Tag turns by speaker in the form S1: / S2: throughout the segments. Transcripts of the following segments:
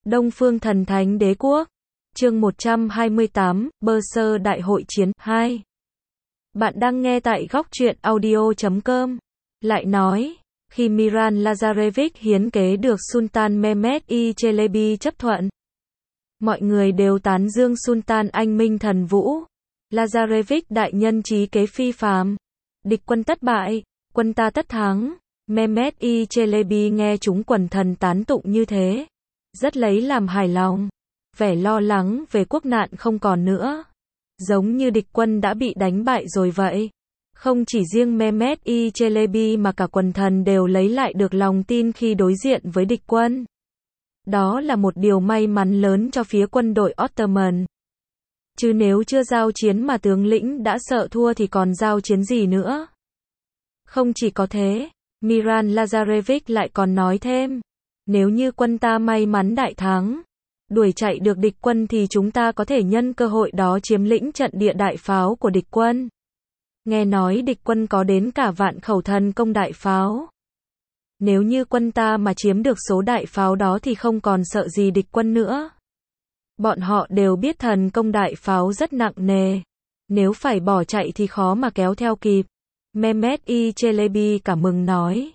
S1: Đông Phương Thần Thánh Đế Quốc. Chương 128, Bơ Sơ Đại Hội Chiến 2. Bạn đang nghe tại góc truyện audio.com. Lại nói, khi Miran Lazarevic hiến kế được Sultan Mehmed I Çelebi chấp thuận, mọi người đều tán dương Sultan anh minh thần vũ. Lazarevic đại nhân trí kế phi phàm. Địch quân tất bại, quân ta tất thắng. Mehmed I Çelebi nghe chúng quần thần tán tụng như thế, rất lấy làm hài lòng. Vẻ lo lắng về quốc nạn không còn nữa. Giống như địch quân đã bị đánh bại rồi vậy. Không chỉ riêng Mehmed I Çelebi mà cả quần thần đều lấy lại được lòng tin khi đối diện với địch quân. Đó là một điều may mắn lớn cho phía quân đội Ottoman. Chứ nếu chưa giao chiến mà tướng lĩnh đã sợ thua thì còn giao chiến gì nữa. Không chỉ có thế, Miran Lazarevic lại còn nói thêm, nếu như quân ta may mắn đại thắng, đuổi chạy được địch quân thì chúng ta có thể nhân cơ hội đó chiếm lĩnh trận địa đại pháo của địch quân. Nghe nói địch quân có đến cả vạn khẩu thần công đại pháo. Nếu như quân ta mà chiếm được số đại pháo đó thì không còn sợ gì địch quân nữa. Bọn họ đều biết thần công đại pháo rất nặng nề. Nếu phải bỏ chạy thì khó mà kéo theo kịp. Mehmed I Çelebi cảm mừng nói.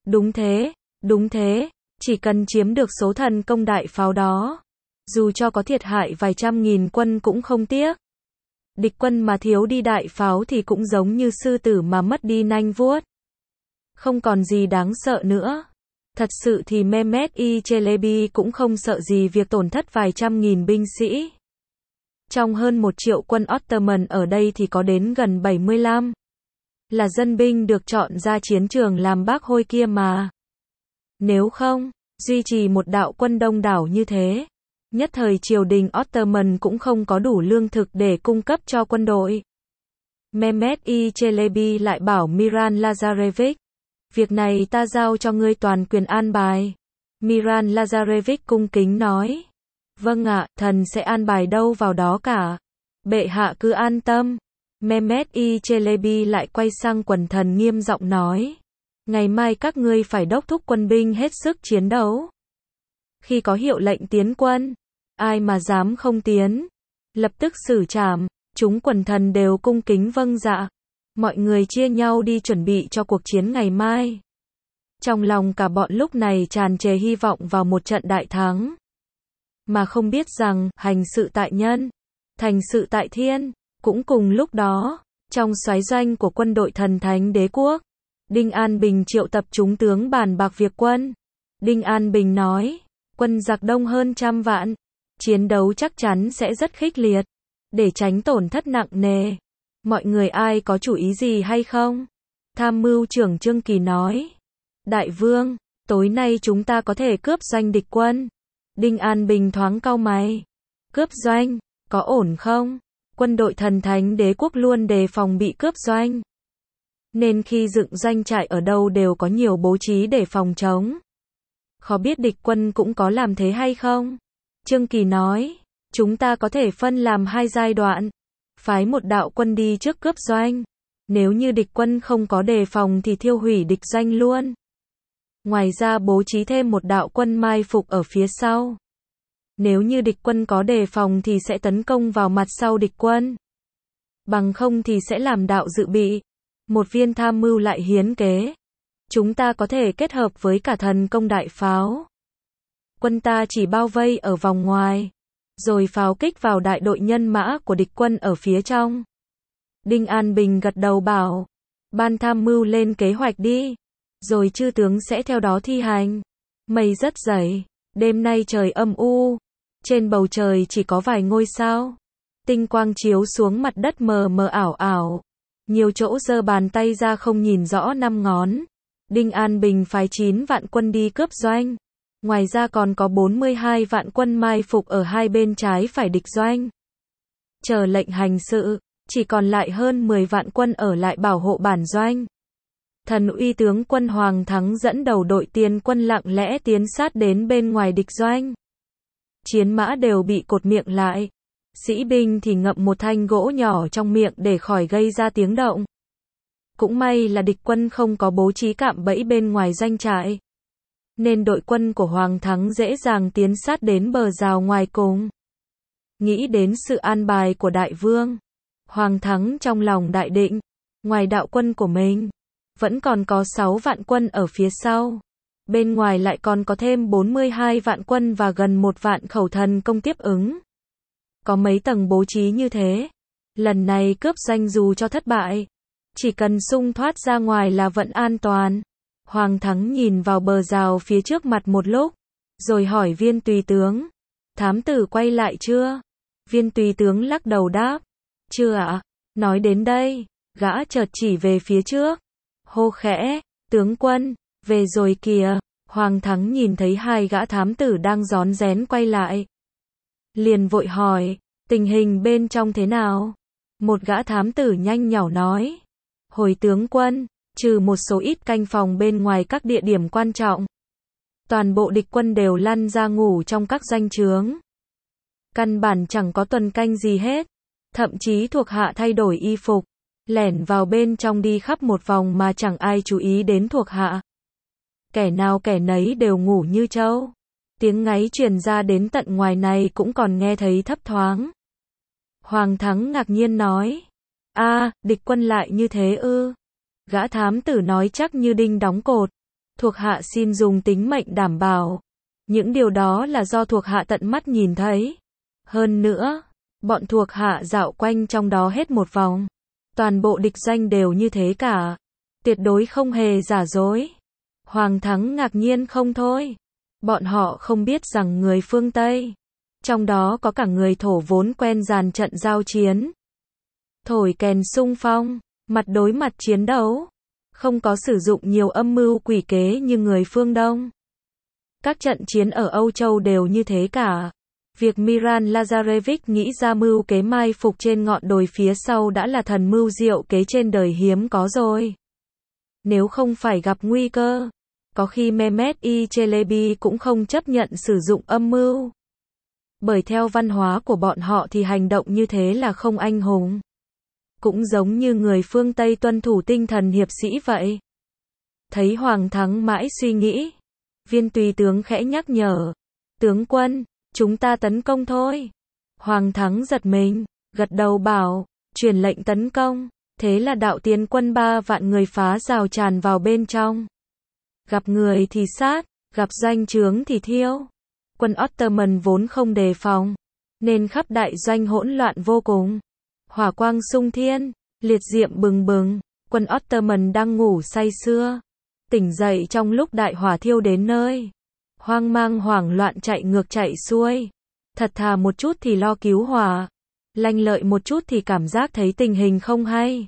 S1: Đúng thế, chỉ cần chiếm được số thần công đại pháo đó, dù cho có thiệt hại vài trăm nghìn quân cũng không tiếc. Địch quân mà thiếu đi đại pháo thì cũng giống như sư tử mà mất đi nanh vuốt. Không còn gì đáng sợ nữa. Thật sự thì Mehmed I Çelebi cũng không sợ gì việc tổn thất vài trăm nghìn binh sĩ. Trong hơn 1 triệu quân Ottoman ở đây thì có đến gần 75 là dân binh được chọn ra chiến trường làm bác hôi kia mà. Nếu không, duy trì một đạo quân đông đảo như thế, nhất thời triều đình Ottoman cũng không có đủ lương thực để cung cấp cho quân đội. Mehmed I Çelebi lại bảo Miran Lazarevic, việc này ta giao cho ngươi toàn quyền an bài. Miran Lazarevic cung kính nói, vâng ạ, thần sẽ an bài đâu vào đó cả. Bệ hạ cứ an tâm. Mehmed I Çelebi lại quay sang quần thần nghiêm giọng nói, ngày mai các ngươi phải đốc thúc quân binh hết sức chiến đấu. Khi có hiệu lệnh tiến quân, ai mà dám không tiến, lập tức xử trảm. Chúng quần thần đều cung kính vâng dạ. Mọi người chia nhau đi chuẩn bị cho cuộc chiến ngày mai. Trong lòng cả bọn lúc này tràn trề hy vọng vào một trận đại thắng. Mà không biết rằng, hành sự tại nhân, thành sự tại thiên. Cũng cùng lúc đó, trong soái doanh của quân đội Thần Thánh Đế Quốc, Đinh An Bình triệu tập chúng tướng bàn bạc việc quân. Đinh An Bình nói, quân giặc đông hơn 100 vạn, chiến đấu chắc chắn sẽ rất khích liệt, để tránh tổn thất nặng nề. Mọi người ai có chủ ý gì hay không? Tham mưu trưởng Trương Kỳ nói, Đại vương, tối nay chúng ta có thể cướp doanh địch quân. Đinh An Bình thoáng cau mày, cướp doanh, có ổn không? Quân đội Thần Thánh Đế Quốc luôn đề phòng bị cướp doanh, nên khi dựng doanh trại ở đâu đều có nhiều bố trí để phòng chống. Khó biết địch quân cũng có làm thế hay không? Trương Kỳ nói, chúng ta có thể phân làm 2 giai đoạn. Phái một đạo quân đi trước cướp doanh. Nếu như địch quân không có đề phòng thì thiêu hủy địch doanh luôn. Ngoài ra bố trí thêm một đạo quân mai phục ở phía sau. Nếu như địch quân có đề phòng thì sẽ tấn công vào mặt sau địch quân. Bằng không thì sẽ làm đạo dự bị. Một viên tham mưu lại hiến kế, chúng ta có thể kết hợp với cả thần công đại pháo. Quân ta chỉ bao vây ở vòng ngoài, rồi pháo kích vào đại đội nhân mã của địch quân ở phía trong. Đinh An Bình gật đầu bảo, ban tham mưu lên kế hoạch đi, rồi chư tướng sẽ theo đó thi hành. Mây rất dày, đêm nay trời âm u, trên bầu trời chỉ có vài ngôi sao. Tinh quang chiếu xuống mặt đất mờ mờ ảo ảo. Nhiều chỗ giơ bàn tay ra không nhìn rõ 5 ngón. Đinh An Bình phái 9 vạn quân đi cướp doanh. Ngoài ra còn có 42 vạn quân mai phục ở hai bên trái phải địch doanh. Chờ lệnh hành sự, chỉ còn lại hơn 10 vạn quân ở lại bảo hộ bản doanh. Thần uy tướng quân Hoàng Thắng dẫn đầu đội tiền quân lặng lẽ tiến sát đến bên ngoài địch doanh. Chiến mã đều bị cột miệng lại. Sĩ binh thì ngậm một thanh gỗ nhỏ trong miệng để khỏi gây ra tiếng động. Cũng may là địch quân không có bố trí cạm bẫy bên ngoài doanh trại, nên đội quân của Hoàng Thắng dễ dàng tiến sát đến bờ rào ngoài cùng. Nghĩ đến sự an bài của đại vương, Hoàng Thắng trong lòng đại định, ngoài đạo quân của mình, vẫn còn có 6 vạn quân ở phía sau. Bên ngoài lại còn có thêm 42 vạn quân và gần 1 vạn khẩu thần công tiếp ứng. Có mấy tầng bố trí như thế, lần này cướp doanh dù cho thất bại, chỉ cần xung thoát ra ngoài là vẫn an toàn. Hoàng Thắng nhìn vào bờ rào phía trước mặt một lúc, rồi hỏi viên tùy tướng, thám tử quay lại chưa? Viên tùy tướng lắc đầu đáp, chưa ạ. Nói đến đây, gã chợt chỉ về phía trước, hô khẽ, tướng quân, về rồi kìa. Hoàng Thắng nhìn thấy 2 gã thám tử đang rón rén quay lại, liền vội hỏi, tình hình bên trong thế nào? Một gã thám tử nhanh nhảu nói, hồi tướng quân, trừ một số ít canh phòng bên ngoài các địa điểm quan trọng, toàn bộ địch quân đều lăn ra ngủ trong các doanh trướng. Căn bản chẳng có tuần canh gì hết, thậm chí thuộc hạ thay đổi y phục, lẻn vào bên trong đi khắp một vòng mà chẳng ai chú ý đến thuộc hạ. Kẻ nào kẻ nấy đều ngủ như trâu. Tiếng ngáy truyền ra đến tận ngoài này cũng còn nghe thấy thấp thoáng. Hoàng Thắng ngạc nhiên nói, địch quân lại như thế ư? Gã thám tử nói chắc như đinh đóng cột, thuộc hạ xin dùng tính mệnh đảm bảo. Những điều đó là do thuộc hạ tận mắt nhìn thấy. Hơn nữa, bọn thuộc hạ dạo quanh trong đó hết một vòng. Toàn bộ địch doanh đều như thế cả. Tuyệt đối không hề giả dối. Hoàng Thắng ngạc nhiên không thôi. Bọn họ không biết rằng người phương Tây, trong đó có cả người thổ vốn quen dàn trận giao chiến, thổi kèn xung phong, mặt đối mặt chiến đấu, không có sử dụng nhiều âm mưu quỷ kế như người phương Đông. Các trận chiến ở Âu Châu đều như thế cả. Việc Miran Lazarevich nghĩ ra mưu kế mai phục trên ngọn đồi phía sau đã là thần mưu diệu kế trên đời hiếm có rồi. Nếu không phải gặp nguy cơ, có khi Mehmet I Çelebi cũng không chấp nhận sử dụng âm mưu. Bởi theo văn hóa của bọn họ thì hành động như thế là không anh hùng. Cũng giống như người phương Tây tuân thủ tinh thần hiệp sĩ vậy. Thấy Hoàng Thắng mãi suy nghĩ, viên tùy tướng khẽ nhắc nhở, tướng quân, chúng ta tấn công thôi. Hoàng Thắng giật mình, gật đầu bảo, truyền lệnh tấn công. Thế là đạo tiến quân 3 vạn người phá rào tràn vào bên trong. Gặp người thì sát, gặp doanh trướng thì thiêu. Quân Ottoman vốn không đề phòng, nên khắp đại doanh hỗn loạn vô cùng. Hỏa quang sung thiên, liệt diệm bừng bừng, quân Ottoman đang ngủ say sưa, tỉnh dậy trong lúc đại hỏa thiêu đến nơi. Hoang mang hoảng loạn chạy ngược chạy xuôi. Thật thà một chút thì lo cứu hỏa, lanh lợi một chút thì cảm giác thấy tình hình không hay,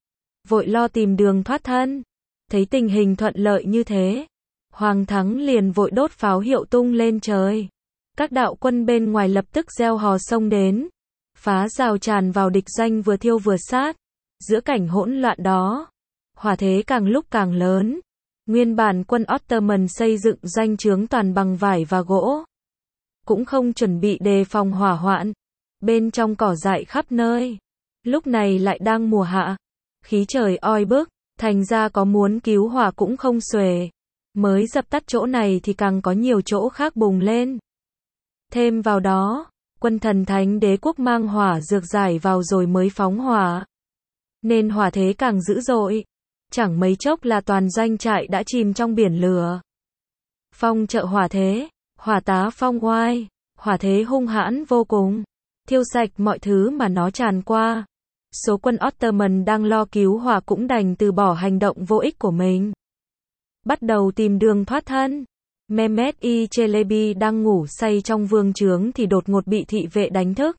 S1: vội lo tìm đường thoát thân. Thấy tình hình thuận lợi như thế, Hoàng Thắng liền vội đốt pháo hiệu tung lên trời. Các đạo quân bên ngoài lập tức reo hò xông đến, phá rào tràn vào địch doanh vừa thiêu vừa sát. Giữa cảnh hỗn loạn đó, hỏa thế càng lúc càng lớn. Nguyên bản quân Ottoman xây dựng doanh trướng toàn bằng vải và gỗ, cũng không chuẩn bị đề phòng hỏa hoạn. Bên trong cỏ dại khắp nơi, lúc này lại đang mùa hạ, khí trời oi bức, thành ra có muốn cứu hỏa cũng không xuể. Mới dập tắt chỗ này thì càng có nhiều chỗ khác bùng lên. Thêm vào đó, quân Thần Thánh Đế quốc mang hỏa dược giải vào rồi mới phóng hỏa, nên hỏa thế càng dữ dội. Chẳng mấy chốc là toàn doanh trại đã chìm trong biển lửa. Phong trợ hỏa thế, hỏa tá phong oai, hỏa thế hung hãn vô cùng, thiêu sạch mọi thứ mà nó tràn qua. Số quân Ottoman đang lo cứu hỏa cũng đành từ bỏ hành động vô ích của mình, bắt đầu tìm đường thoát thân. Mehmet I Çelebi đang ngủ say trong vương trướng thì đột ngột bị thị vệ đánh thức,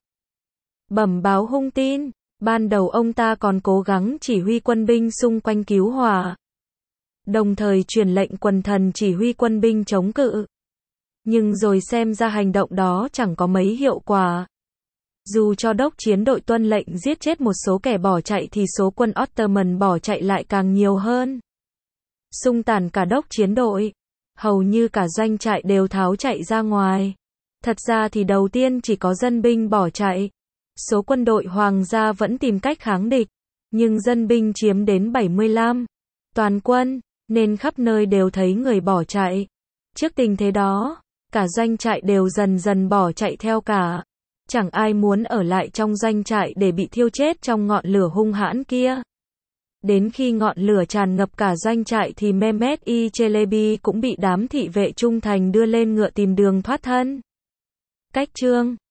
S1: bẩm báo hung tin. Ban đầu ông ta còn cố gắng chỉ huy quân binh xung quanh cứu hỏa, đồng thời truyền lệnh quần thần chỉ huy quân binh chống cự. Nhưng rồi xem ra hành động đó chẳng có mấy hiệu quả. Dù cho đốc chiến đội tuân lệnh giết chết một số kẻ bỏ chạy thì số quân Ottoman bỏ chạy lại càng nhiều hơn. Xung tàn cả đốc chiến đội, hầu như cả doanh trại đều tháo chạy ra ngoài. Thật ra thì đầu tiên chỉ có dân binh bỏ chạy. Số quân đội hoàng gia vẫn tìm cách kháng địch, nhưng dân binh chiếm đến 75 toàn quân, nên khắp nơi đều thấy người bỏ chạy. Trước tình thế đó, cả doanh trại đều dần dần bỏ chạy theo cả. Chẳng ai muốn ở lại trong doanh trại để bị thiêu chết trong ngọn lửa hung hãn kia. Đến khi ngọn lửa tràn ngập cả doanh trại thì Mehmet-i Çelebi cũng bị đám thị vệ trung thành đưa lên ngựa tìm đường thoát thân. Cách chương